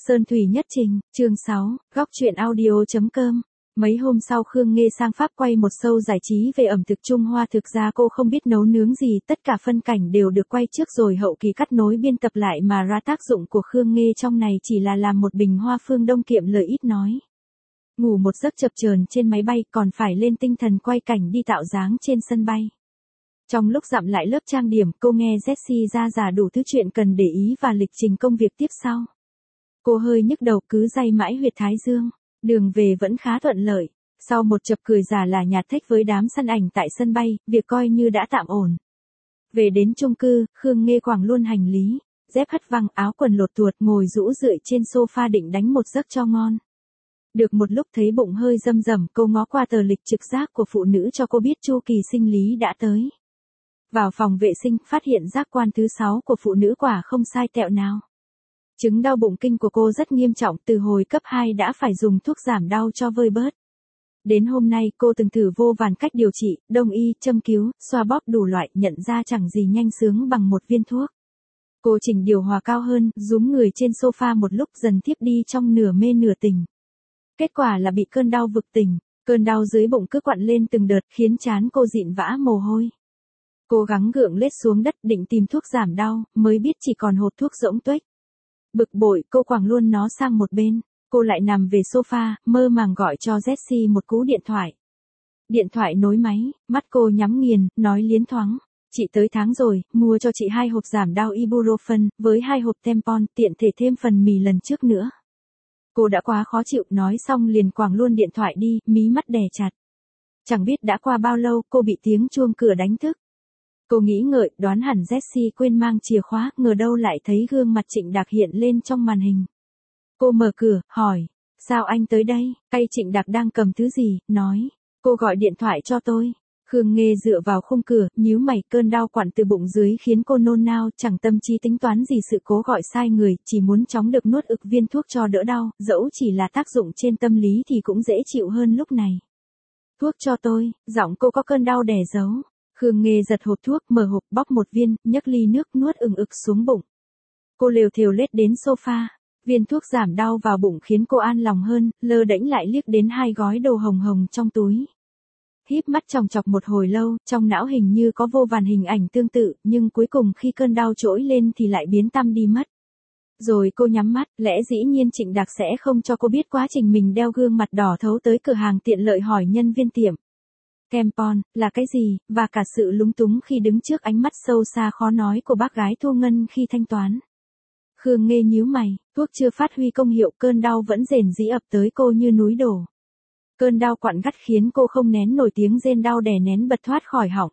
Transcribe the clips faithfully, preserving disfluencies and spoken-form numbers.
Sơn thủy nhất trình, chương sáu, góc truyện audio.com. Mấy hôm sau Khương Nghê sang Pháp quay một show giải trí về ẩm thực Trung Hoa. Thực ra cô không biết nấu nướng gì, tất cả phân cảnh đều được quay trước rồi hậu kỳ cắt nối biên tập lại mà ra. Tác dụng của Khương Nghê trong này chỉ là làm một bình hoa phương Đông kiệm lời ít nói. Ngủ một giấc chập chờn trên máy bay, còn phải lên tinh thần quay cảnh đi tạo dáng trên sân bay. Trong lúc dặm lại lớp trang điểm, cô nghe Jessie ra giả đủ thứ chuyện cần để ý và lịch trình công việc tiếp sau. Cô hơi nhức đầu, cứ day mãi huyệt thái dương. Đường về vẫn khá thuận lợi. Sau một chập cười giả là nhạt thách với đám săn ảnh tại sân bay, việc coi như đã tạm ổn. Về đến chung cư, Khương Nghê quàng luôn hành lý, dép hất văng, áo quần lột tuột, ngồi rũ rượi trên sofa định đánh một giấc cho ngon. Được một lúc thấy bụng hơi râm rẩm, cô ngó qua tờ lịch trực giác của phụ nữ cho cô biết chu kỳ sinh lý đã tới. Vào phòng vệ sinh, phát hiện giác quan thứ sáu của phụ nữ quả không sai tẹo nào. Chứng đau bụng kinh của cô rất nghiêm trọng, từ hồi cấp hai đã phải dùng thuốc giảm đau cho vơi bớt. Đến hôm nay cô từng thử vô vàn cách điều trị, đông y, châm cứu, xoa bóp đủ loại, nhận ra chẳng gì nhanh sướng bằng một viên thuốc. Cô chỉnh điều hòa cao hơn, rúm người trên sofa một lúc dần thiếp đi trong nửa mê nửa tỉnh. Kết quả là bị cơn đau vực tỉnh, cơn đau dưới bụng cứ quặn lên từng đợt khiến trán cô dịn vã mồ hôi. Cố gắng gượng lết xuống đất định tìm thuốc giảm đau, mới biết chỉ còn hột thuốc rỗng tuếch. Bực bội, cô quẳng luôn nó sang một bên, cô lại nằm về sofa, mơ màng gọi cho Jessie một cú điện thoại. Điện thoại nối máy, mắt cô nhắm nghiền, nói liến thoáng. Chị tới tháng rồi, mua cho chị hai hộp giảm đau ibuprofen, với hai hộp tempon, tiện thể thêm phần mì lần trước nữa. Cô đã quá khó chịu, nói xong liền quẳng luôn điện thoại đi, mí mắt đè chặt. Chẳng biết đã qua bao lâu, cô bị tiếng chuông cửa đánh thức. Cô nghĩ ngợi, đoán hẳn Jessie quên mang chìa khóa, ngờ đâu lại thấy gương mặt Trịnh Đạc hiện lên trong màn hình. Cô mở cửa, hỏi, sao anh tới đây? Tay Trịnh Đạc đang cầm thứ gì, nói, cô gọi điện thoại cho tôi. Khương Nghê dựa vào khung cửa, nhíu mày, cơn đau quặn từ bụng dưới khiến cô nôn nao, chẳng tâm trí tính toán gì sự cố gọi sai người, chỉ muốn chóng được nuốt ực viên thuốc cho đỡ đau, dẫu chỉ là tác dụng trên tâm lý thì cũng dễ chịu hơn lúc này. Thuốc cho tôi, giọng cô có cơn đau đè giấu. Khương Nghê giật hộp thuốc, mở hộp, bóc một viên, nhấc ly nước, nuốt ừng ực xuống bụng. Cô lều thều lết đến sofa, viên thuốc giảm đau vào bụng khiến cô an lòng hơn, lơ đễnh lại liếc đến hai gói đồ hồng hồng trong túi. Híp mắt chòng chọc một hồi lâu, trong não hình như có vô vàn hình ảnh tương tự, nhưng cuối cùng khi cơn đau trỗi lên thì lại biến tăm đi mất. Rồi cô nhắm mắt, lẽ dĩ nhiên Trịnh Đạc sẽ không cho cô biết quá trình mình đeo gương mặt đỏ thấu tới cửa hàng tiện lợi hỏi nhân viên tiệm. Tempon, là cái gì, và cả sự lúng túng khi đứng trước ánh mắt sâu xa khó nói của bác gái Thu Ngân khi thanh toán. Khương Nghê nhíu mày, thuốc chưa phát huy công hiệu, cơn đau vẫn rền rĩ ập tới cô như núi đổ. Cơn đau quặn gắt khiến cô không nén nổi tiếng rên đau đè nén bật thoát khỏi họng.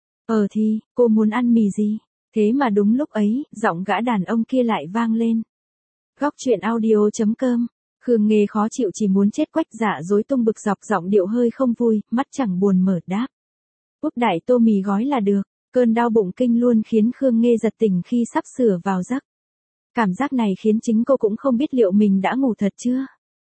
Ờ thì, cô muốn ăn mì gì? Thế mà đúng lúc ấy, giọng gã đàn ông kia lại vang lên. Góc truyện audio.com. Khương Nghê khó chịu chỉ muốn chết quách, dạ dối tung bực dọc, giọng điệu hơi không vui, mắt chẳng buồn mở đáp. Úp đại tô mì gói là được. Cơn đau bụng kinh luôn khiến Khương Nghê giật tỉnh khi sắp sửa vào giấc. Cảm giác này khiến chính cô cũng không biết liệu mình đã ngủ thật chưa.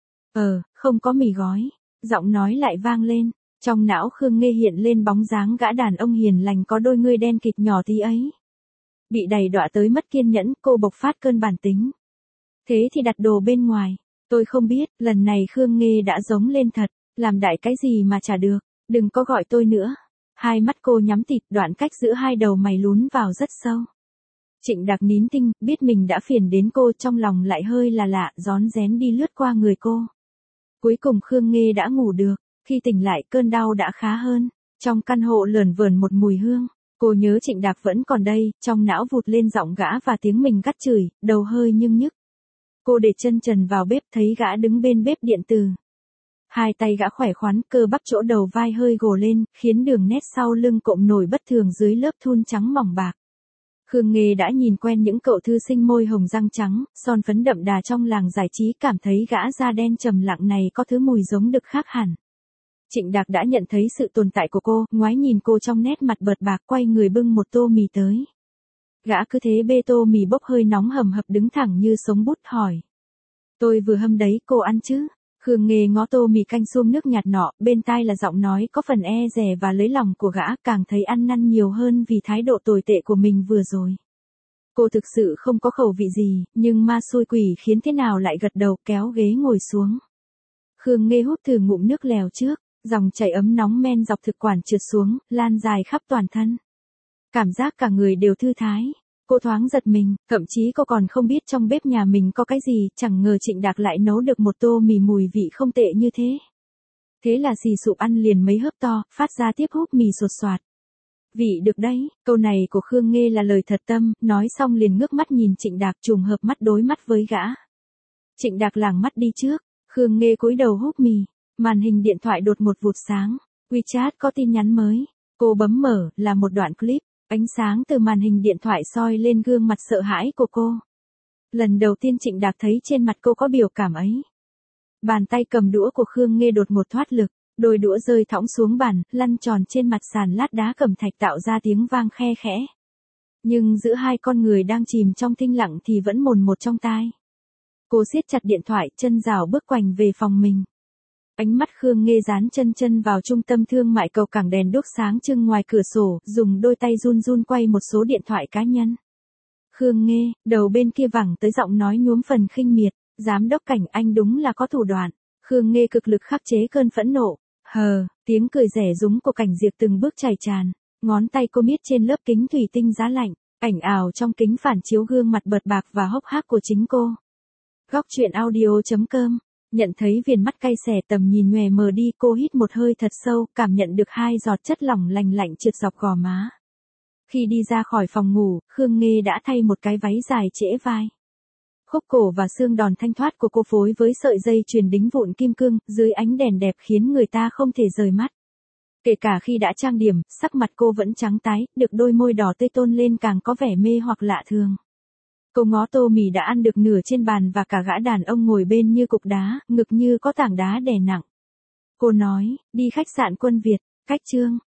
Ờ, không có mì gói. Giọng nói lại vang lên. Trong não Khương Nghê hiện lên bóng dáng gã đàn ông hiền lành có đôi ngươi đen kịt nhỏ tí ấy. Bị đầy đọa tới mất kiên nhẫn, cô bộc phát cơn bản tính. Thế thì đặt đồ bên ngoài. Tôi không biết, lần này Khương Nghê đã giống lên thật, làm đại cái gì mà chả được, đừng có gọi tôi nữa. Hai mắt cô nhắm tịt, đoạn cách giữa hai đầu mày lún vào rất sâu. Trịnh Đạc nín tinh, biết mình đã phiền đến cô, trong lòng lại hơi là lạ, rón rén đi lướt qua người cô. Cuối cùng Khương Nghê đã ngủ được, khi tỉnh lại cơn đau đã khá hơn. Trong căn hộ lởn vởn một mùi hương, cô nhớ Trịnh Đạc vẫn còn đây, trong não vụt lên giọng gã và tiếng mình gắt chửi, đầu hơi nhưng nhức. Cô để chân trần vào bếp, thấy gã đứng bên bếp điện từ. Hai tay gã khỏe khoắn, cơ bắp chỗ đầu vai hơi gồ lên, khiến đường nét sau lưng cộm nổi bất thường dưới lớp thun trắng mỏng bạc. Khương Nghê đã nhìn quen những cậu thư sinh môi hồng răng trắng, son phấn đậm đà trong làng giải trí, cảm thấy gã da đen trầm lặng này có thứ mùi giống đực khác hẳn. Trịnh Đạc đã nhận thấy sự tồn tại của cô, ngoái nhìn cô trong nét mặt bợt bạc, quay người bưng một tô mì tới. Gã cứ thế bê tô mì bốc hơi nóng hầm hập đứng thẳng như sống bút hỏi. Tôi vừa hâm đấy, cô ăn chứ? Khương Nghê ngó tô mì canh xuông nước nhạt nọ, bên tai là giọng nói có phần e dè và lấy lòng của gã, càng thấy ăn năn nhiều hơn vì thái độ tồi tệ của mình vừa rồi. Cô thực sự không có khẩu vị gì, nhưng ma xui quỷ khiến thế nào lại gật đầu kéo ghế ngồi xuống. Khương Nghê hút thử ngụm nước lèo trước, dòng chảy ấm nóng men dọc thực quản trượt xuống, lan dài khắp toàn thân. Cảm giác cả người đều thư thái. Cô thoáng giật mình, thậm chí cô còn không biết trong bếp nhà mình có cái gì, chẳng ngờ Trịnh Đạc lại nấu được một tô mì mùi vị không tệ như thế. Thế là xì sụp ăn liền mấy hớp to, phát ra tiếp húp mì sột soạt. Vị được đấy, câu này của Khương Nghê là lời thật tâm, nói xong liền ngước mắt nhìn Trịnh Đạc trùng hợp mắt đối mắt với gã. Trịnh Đạc lảng mắt đi trước, Khương Nghê cúi đầu húp mì, màn hình điện thoại đột một vụt sáng, WeChat có tin nhắn mới, cô bấm mở, là một đoạn clip, ánh sáng từ màn hình điện thoại soi lên gương mặt sợ hãi của cô. Lần đầu tiên Trịnh Đạc thấy trên mặt cô có biểu cảm ấy. Bàn tay cầm đũa của Khương Nghê đột một thoát lực, đôi đũa rơi thõng xuống bàn, lăn tròn trên mặt sàn lát đá cẩm thạch tạo ra tiếng vang khe khẽ. Nhưng giữa hai con người đang chìm trong thinh lặng thì vẫn mồn một trong tai. Cô siết chặt điện thoại, chân rảo bước quành về phòng mình. Ánh mắt Khương Nghê dán chân chân vào trung tâm thương mại cầu cảng, đèn đuốc sáng trưng ngoài cửa sổ, dùng đôi tay run run quay một số điện thoại cá nhân. Khương Nghê, đầu bên kia vẳng tới giọng nói nhuốm phần khinh miệt, giám đốc Cảnh anh đúng là có thủ đoạn. Khương Nghê cực lực khắc chế cơn phẫn nộ. Hờ, tiếng cười rẻ rúng của Cảnh Diệp từng bước chảy tràn, ngón tay cô miết trên lớp kính thủy tinh giá lạnh, ảnh ảo trong kính phản chiếu gương mặt bợt bạc và hốc hác của chính cô. Góc truyện audio chấm com. Nhận thấy viền mắt cay xè, tầm nhìn nhòe mờ đi, cô hít một hơi thật sâu, cảm nhận được hai giọt chất lỏng lành lạnh trượt dọc gò má. Khi đi ra khỏi phòng ngủ, Khương Nghê đã thay một cái váy dài trễ vai. Khúc cổ và xương đòn thanh thoát của cô phối với sợi dây chuyền đính vụn kim cương, dưới ánh đèn đẹp khiến người ta không thể rời mắt. Kể cả khi đã trang điểm, sắc mặt cô vẫn trắng tái, được đôi môi đỏ tươi tôn lên càng có vẻ mê hoặc lạ thường. Cô ngó tô mì đã ăn được nửa trên bàn và cả gã đàn ông ngồi bên như cục đá, ngực như có tảng đá đè nặng. Cô nói, đi khách sạn Quân Việt, cách chương.